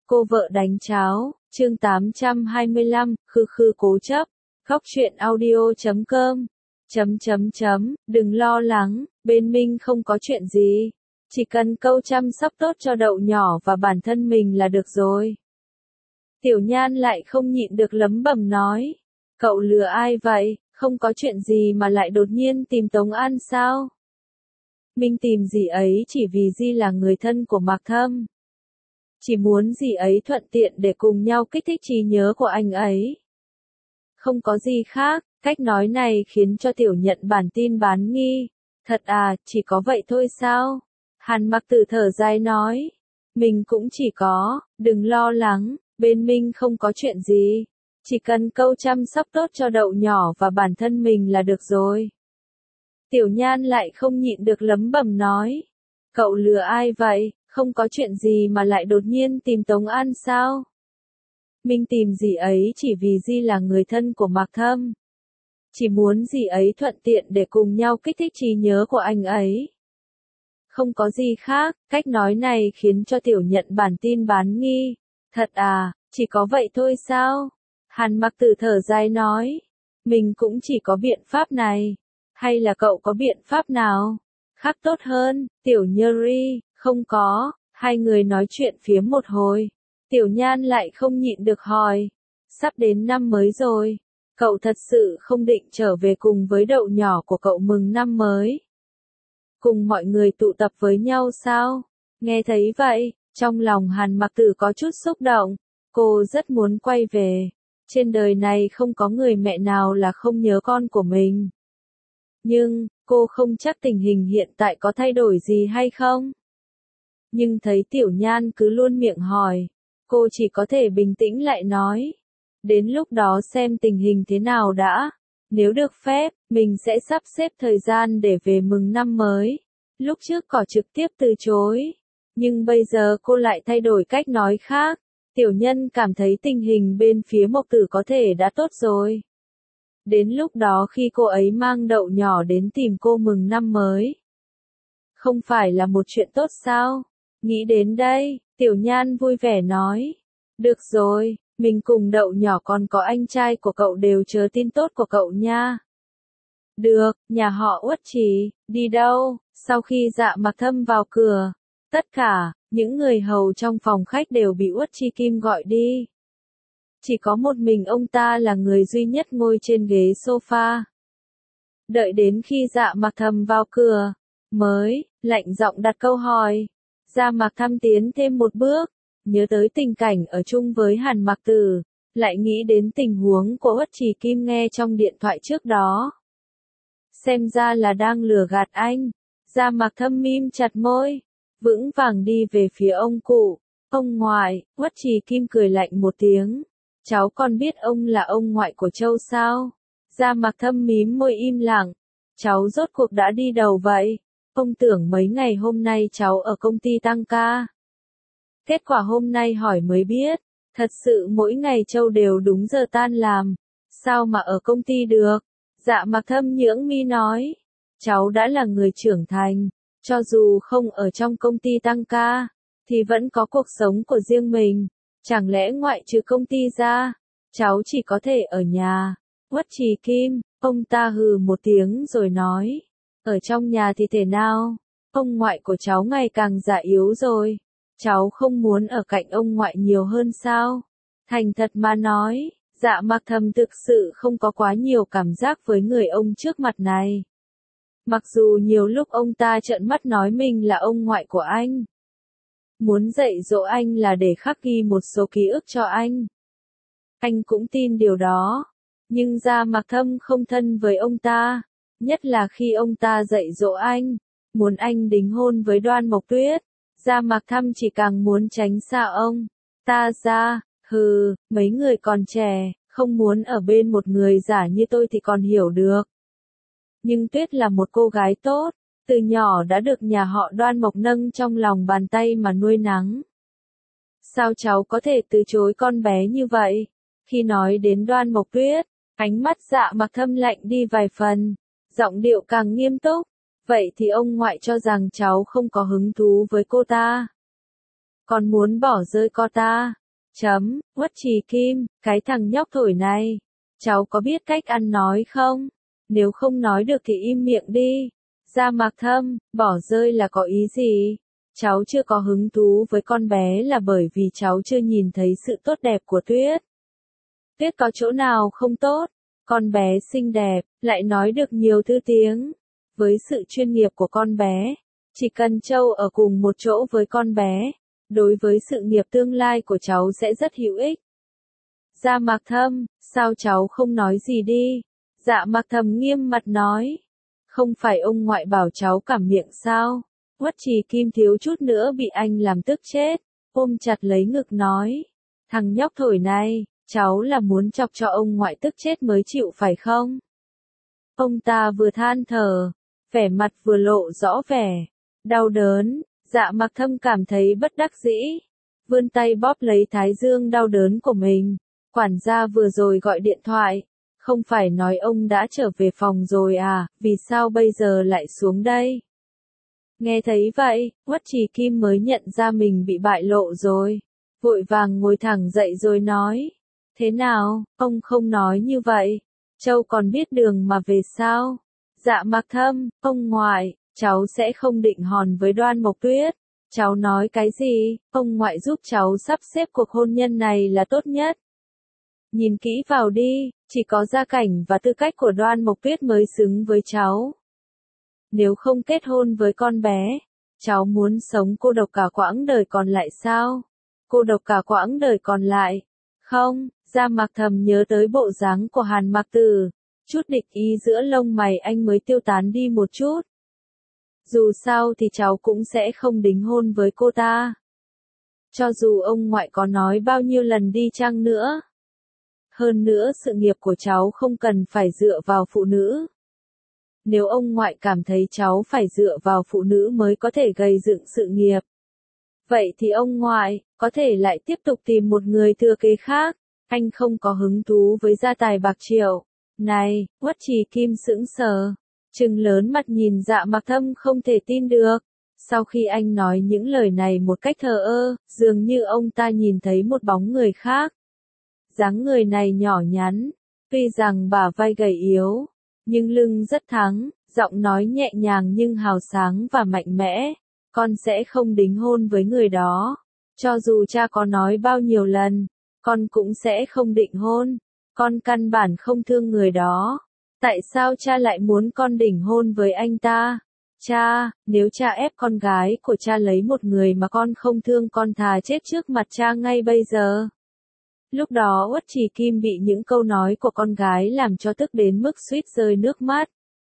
Cô vợ đánh cháo, chương 825, khư khư cố chấp. Góc truyện audio.com. Đừng lo lắng, bên Minh không có chuyện gì. Chỉ cần câu chăm sóc tốt cho đậu nhỏ và bản thân mình là được rồi. Tiểu Nhan lại không nhịn được lấm bầm nói. Cậu lừa ai vậy, không có chuyện gì mà lại đột nhiên tìm Tống An sao? Minh tìm dì ấy chỉ vì dì là người thân của Mạc Thâm. Chỉ muốn dì ấy thuận tiện để cùng nhau kích thích trí nhớ của anh ấy. Không có gì khác, cách nói này khiến cho Tiểu Nhận bản tin bán nghi. Thật à, chỉ có vậy thôi sao? Hàn Mặc Tử thở dài nói. Mình cũng chỉ có, đừng lo lắng, bên Minh không có chuyện gì. Chỉ cần câu chăm sóc tốt cho đậu nhỏ và bản thân mình là được rồi. Tiểu Nhan lại không nhịn được lấm bầm nói. Cậu lừa ai vậy, không có chuyện gì mà lại đột nhiên tìm Tống An sao? Minh tìm dì ấy chỉ vì dì là người thân của Mạc Thâm. Chỉ muốn dì ấy thuận tiện để cùng nhau kích thích trí nhớ của anh ấy. Không có gì khác, cách nói này khiến cho Tiểu Nhận bản tin bán nghi. Thật à, chỉ có vậy thôi sao? Hàn Mặc Tử thở dài nói. Mình cũng chỉ có biện pháp này. Hay là cậu có biện pháp nào khác tốt hơn? Tiểu Nheri, không có. Hai người nói chuyện phiếm một hồi. Tiểu Nhan lại không nhịn được hỏi. Sắp đến năm mới rồi. Cậu thật sự không định trở về cùng với đậu nhỏ của cậu mừng năm mới? Cùng mọi người tụ tập với nhau sao? Nghe thấy vậy, trong lòng Hàn Mặc Tử có chút xúc động. Cô rất muốn quay về. Trên đời này không có người mẹ nào là không nhớ con của mình. Nhưng, cô không chắc tình hình hiện tại có thay đổi gì hay không? Nhưng thấy Tiểu Nhan cứ luôn miệng hỏi, cô chỉ có thể bình tĩnh lại nói. Đến lúc đó xem tình hình thế nào đã. Nếu được phép, mình sẽ sắp xếp thời gian để về mừng năm mới. Lúc trước cỏ trực tiếp từ chối. Nhưng bây giờ cô lại thay đổi cách nói khác. Tiểu Nhân cảm thấy tình hình bên phía Mộc Tử có thể đã tốt rồi. Đến lúc đó khi cô ấy mang đậu nhỏ đến tìm cô mừng năm mới. Không phải là một chuyện tốt sao? Nghĩ đến đây, Tiểu Nhan vui vẻ nói. Được rồi, mình cùng đậu nhỏ còn có anh trai của cậu đều chờ tin tốt của cậu nha. Được, nhà họ Uất Trì, đi đâu? Sau khi Dạ Mạc Thâm vào cửa, tất cả, những người hầu trong phòng khách đều bị Uất Chi Kim gọi đi. Chỉ có một mình ông ta là người duy nhất ngồi trên ghế sofa. Đợi đến khi Dạ Mạc Thâm vào cửa, mới, lạnh giọng đặt câu hỏi. Dạ Mạc Thâm tiến thêm một bước, nhớ tới tình cảnh ở chung với Hàn Mặc Tử, lại nghĩ đến tình huống của Uất Trì Kim nghe trong điện thoại trước đó. Xem ra là đang lừa gạt anh. Dạ Mạc Thâm mím chặt môi, vững vàng đi về phía ông cụ. Ông ngoại, Uất Trì Kim cười lạnh một tiếng. Cháu còn biết ông là ông ngoại của Châu sao? Dạ Mạc Thâm mím môi im lặng. Cháu rốt cuộc đã đi đâu vậy? Ông tưởng mấy ngày hôm nay cháu ở công ty tăng ca. Kết quả hôm nay hỏi mới biết. Thật sự mỗi ngày Châu đều đúng giờ tan làm. Sao mà ở công ty được? Dạ Mạc Thâm nhướng mi nói. Cháu đã là người trưởng thành. Cho dù không ở trong công ty tăng ca, thì vẫn có cuộc sống của riêng mình. Chẳng lẽ ngoại trừ công ty ra, cháu chỉ có thể ở nhà? Uất Trì Kim, ông ta hừ một tiếng rồi nói. Ở trong nhà thì thế nào? Ông ngoại của cháu ngày càng già yếu rồi. Cháu không muốn ở cạnh ông ngoại nhiều hơn sao? Thành thật mà nói, Dạ Mạc Thâm thực sự không có quá nhiều cảm giác với người ông trước mặt này. Mặc dù nhiều lúc ông ta trợn mắt nói mình là ông ngoại của anh. Muốn dạy dỗ anh là để khắc ghi một số ký ức cho anh. Anh cũng tin điều đó. Nhưng Dạ Mạc Thâm không thân với ông ta. Nhất là khi ông ta dạy dỗ anh. Muốn anh đính hôn với Đoan Mộc Tuyết. Dạ Mạc Thâm chỉ càng muốn tránh xa ông ta ra. Hừ, mấy người còn trẻ, không muốn ở bên một người giả như tôi thì còn hiểu được. Nhưng Tuyết là một cô gái tốt, từ nhỏ đã được nhà họ Đoan Mộc nâng trong lòng bàn tay mà nuôi nắng. Sao cháu có thể từ chối con bé như vậy? Khi nói đến Đoan Mộc Tuyết, ánh mắt Dạ Mạc Thâm lạnh đi vài phần, giọng điệu càng nghiêm túc. Vậy thì ông ngoại cho rằng cháu không có hứng thú với cô ta. còn muốn bỏ rơi co ta. Uất Trì Kim, cái thằng nhóc thổi này, cháu có biết cách ăn nói không? Nếu không nói được thì im miệng đi. Gia Mạc Thâm, bỏ rơi là có ý gì? Cháu chưa có hứng thú với con bé là bởi vì cháu chưa nhìn thấy sự tốt đẹp của Tuyết. Tuyết có chỗ nào không tốt? Con bé xinh đẹp, lại nói được nhiều thứ tiếng. Với sự chuyên nghiệp của con bé, chỉ cần Châu ở cùng một chỗ với con bé, đối với sự nghiệp tương lai của cháu sẽ rất hữu ích. Gia Mạc Thâm, sao cháu không nói gì đi? Dạ Mạc Thâm nghiêm mặt nói. Không phải ông ngoại bảo cháu cảm miệng sao? Uất Trì Kim thiếu chút nữa bị anh làm tức chết, ôm chặt lấy ngực nói. Thằng nhóc thổi này, cháu là muốn chọc cho ông ngoại tức chết mới chịu phải không? Ông ta vừa than thở, vẻ mặt vừa lộ rõ vẻ đau đớn. Dạ Mạc Thâm cảm thấy bất đắc dĩ, vươn tay bóp lấy thái dương đau đớn của mình. Quản gia vừa rồi gọi điện thoại, không phải nói ông đã trở về phòng rồi à, vì sao bây giờ lại xuống đây? Nghe thấy vậy, Uất Trì Kim mới nhận ra mình bị bại lộ rồi, vội vàng ngồi thẳng dậy rồi nói. Thế nào, ông không nói như vậy, Châu còn biết đường mà về sao? Dạ Mạc Thâm, ông ngoại, cháu sẽ không định hòn với Đoan Mộc Tuyết. Cháu nói cái gì, ông ngoại giúp cháu sắp xếp cuộc hôn nhân này là tốt nhất. Nhìn kỹ vào đi, chỉ có gia cảnh và tư cách của Đoan Mộc Tuyết mới xứng với cháu. Nếu không kết hôn với con bé, cháu muốn sống cô độc cả quãng đời còn lại sao? Cô độc cả quãng đời còn lại? Không, Gia Mạc Thầm nhớ tới bộ dáng của Hàn Mạc Tử, chút địch ý giữa lông mày anh mới tiêu tán đi một chút. Dù sao thì cháu cũng sẽ không đính hôn với cô ta. Cho dù ông ngoại có nói bao nhiêu lần đi chăng nữa. Hơn nữa sự nghiệp của cháu không cần phải dựa vào phụ nữ. Nếu ông ngoại cảm thấy cháu phải dựa vào phụ nữ mới có thể gây dựng sự nghiệp, vậy thì ông ngoại có thể lại tiếp tục tìm một người thừa kế khác. Anh không có hứng thú với gia tài bạc triệu. Này, Uất Trì Kim sững sờ, trừng lớn mặt nhìn Dạ Mạc Thâm không thể tin được. Sau khi anh nói những lời này một cách thờ ơ, dường như ông ta nhìn thấy một bóng người khác. Dáng người này nhỏ nhắn, tuy rằng bả vai gầy yếu, nhưng lưng rất thắng, giọng nói nhẹ nhàng nhưng hào sáng và mạnh mẽ. Con sẽ không đính hôn với người đó. Cho dù cha có nói bao nhiêu lần, con cũng sẽ không định hôn. Con căn bản không thương người đó. Tại sao cha lại muốn con đính hôn với anh ta? Cha, nếu cha ép con gái của cha lấy một người mà con không thương, con thà chết trước mặt cha ngay bây giờ. Lúc đó Uất Trì Kim bị những câu nói của con gái làm cho tức đến mức suýt rơi nước mắt.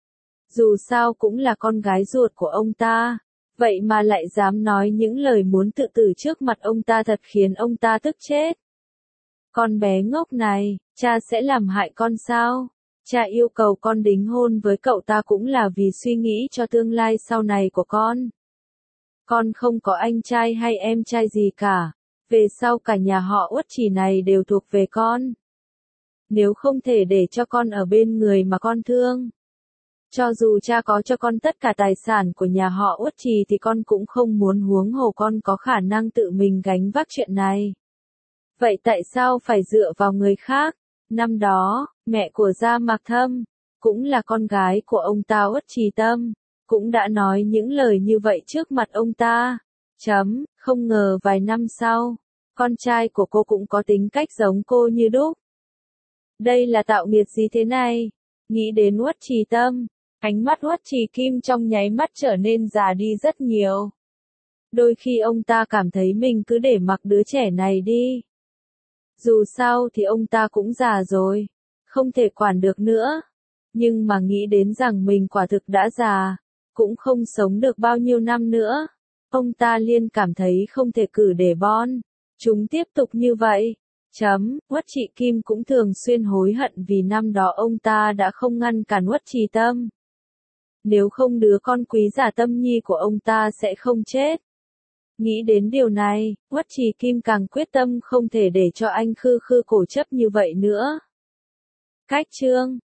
Dù sao cũng là con gái ruột của ông ta, vậy mà lại dám nói những lời muốn tự tử trước mặt ông ta, thật khiến ông ta tức chết. Con bé ngốc này, cha sẽ làm hại con sao? Cha yêu cầu con đính hôn với cậu ta cũng là vì suy nghĩ cho tương lai sau này của con. Con không có anh trai hay em trai gì cả. Về sau cả nhà họ Uất Trì này đều thuộc về con. Nếu không thể để cho con ở bên người mà con thương, cho dù cha có cho con tất cả tài sản của nhà họ Uất Trì thì con cũng không muốn, huống hồ con có khả năng tự mình gánh vác chuyện này. Vậy tại sao phải dựa vào người khác? Năm đó, mẹ của Gia Mạc Thâm, cũng là con gái của ông ta Uất Trì Tâm, cũng đã nói những lời như vậy trước mặt ông ta. Không ngờ vài năm sau, con trai của cô cũng có tính cách giống cô như đúc. Đây là tạo nghiệt gì thế này? Nghĩ đến Uất Trì Tâm, ánh mắt Uất Trì Kim trong nháy mắt trở nên già đi rất nhiều. Đôi khi ông ta cảm thấy mình cứ để mặc đứa trẻ này đi. Dù sao thì ông ta cũng già rồi, không thể quản được nữa. Nhưng mà nghĩ đến rằng mình quả thực đã già, cũng không sống được bao nhiêu năm nữa, ông ta liền cảm thấy không thể cử để bon chúng tiếp tục như vậy. Uất Trì Kim cũng thường xuyên hối hận vì năm đó ông ta đã không ngăn cản Uất Trì Tâm. Nếu không đứa con quý giả Tâm Nhi của ông ta sẽ không chết. Nghĩ đến điều này, Uất Trì Kim càng quyết tâm không thể để cho anh Khư Khư cố chấp như vậy nữa. Cách chương